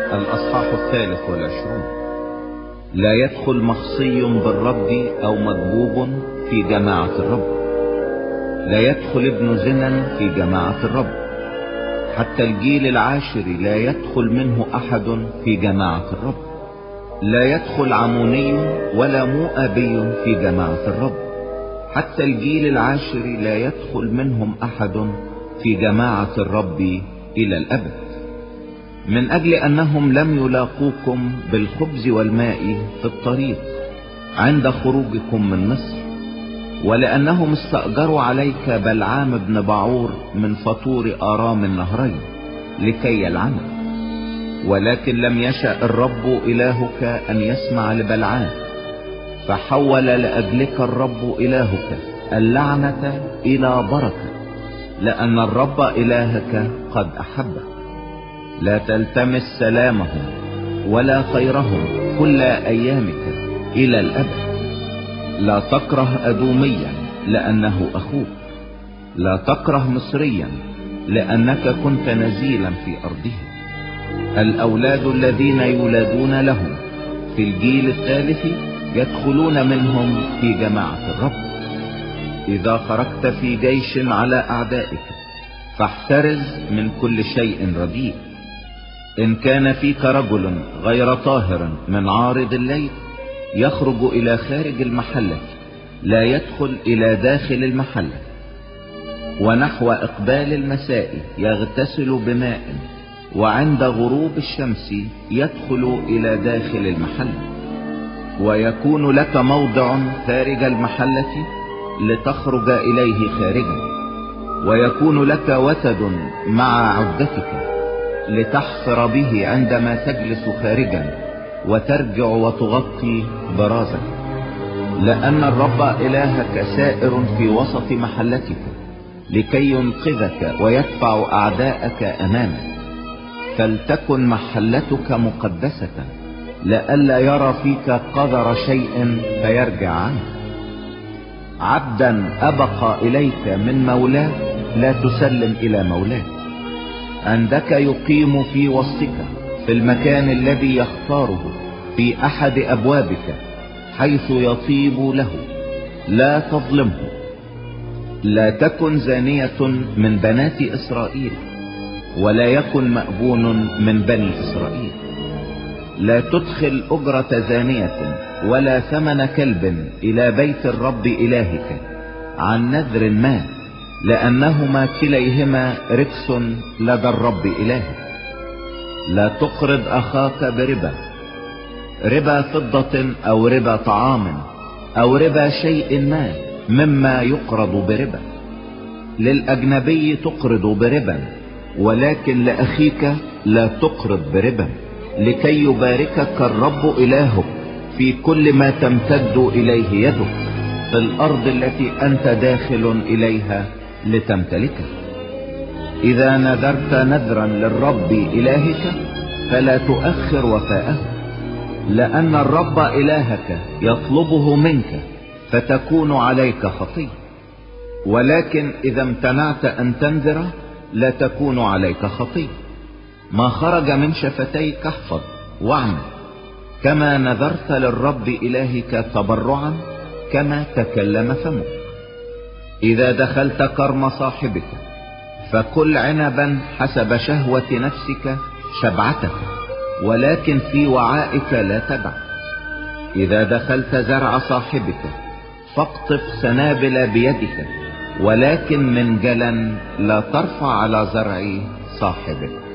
الأصحاح 23. لا يدخل مخصي بالرب أو مدبوب في جماعة الرب. لا يدخل ابن زنا في جماعة الرب. حتى الجيل العاشر لا يدخل منه أحد في جماعة الرب. لا يدخل عموني ولا مؤابي في جماعة الرب. حتى الجيل العاشر لا يدخل منهم أحد في جماعة الرب إلى الأبد، من أجل أنهم لم يلاقوكم بالخبز والماء في الطريق عند خروجكم من مصر، ولأنهم استأجروا عليك بلعام بن بعور من فطور آرام النهرين لكي يلعنك. ولكن لم يشأ الرب إلهك أن يسمع لبلعام، فحول لأجلك الرب إلهك اللعنة إلى بركة، لأن الرب إلهك قد أحبك. لا تلتمس سلامهم ولا خيرهم كل أيامك إلى الأبد. لا تكره أدوميا لأنه أخوك. لا تكره مصريا لأنك كنت نزيلا في أرضه. الأولاد الذين يولدون لهم في الجيل الثالث يدخلون منهم في جماعة الرب. إذا خرجت في جيش على أعدائك فاحترز من كل شيء رديء. إن كان فيك رجل غير طاهر من عارض الليل يخرج إلى خارج المحلة، لا يدخل إلى داخل المحلة. ونحو إقبال المساء يغتسل بماء، وعند غروب الشمس يدخل إلى داخل المحلة. ويكون لك موضع خارج المحلة لتخرج إليه خارجا. ويكون لك وتد مع عدتك لتحفر به عندما تجلس خارجا وترجع وتغطي برازك، لأن الرب إلهك سائر في وسط محلتك لكي ينقذك ويدفع أعداءك أمامك. فلتكن محلتك مقدسة لئلا يرى فيك قدر شيء فيرجع عنه. عبدا أبقى إليك من مولاه لا تسلم إلى مولاه. عندك يقيم في وسطك في المكان الذي يختاره في أحد أبوابك حيث يطيب له، لا تظلمه. لا تكن زانية من بنات إسرائيل، ولا يكن مأبون من بني إسرائيل. لا تدخل أجرة زانية ولا ثمن كلب إلى بيت الرب إلهك عن نذر ما، لأنهما كليهما ركس لدى الرب إلهك. لا تقرض أخاك بربا، ربا فضة أو ربا طعام أو ربا شيء ما مما يقرض بربا. للأجنبي تقرض بربا، ولكن لأخيك لا تقرض بربا، لكي يباركك الرب إلهك في كل ما تمتد إليه يدك في الأرض التي أنت داخل إليها لتمتلكها. إذا نذرت نذرا للرب إلهك فلا تؤخر وفاءه، لأن الرب إلهك يطلبه منك فتكون عليك خطية. ولكن إذا امتنعت أن تنذر لا تكون عليك خطية. ما خرج من شفتيك احفظ واعمل، كما نذرت للرب إلهك تبرعا كما تكلم فمك. إذا دخلت كرم صاحبك فكل عنبا حسب شهوة نفسك شبعتك، ولكن في وعائك لا تدع. إذا دخلت زرع صاحبك فاقطف سنابل بيدك، ولكن من جلا لا ترفع على زرع صاحبك.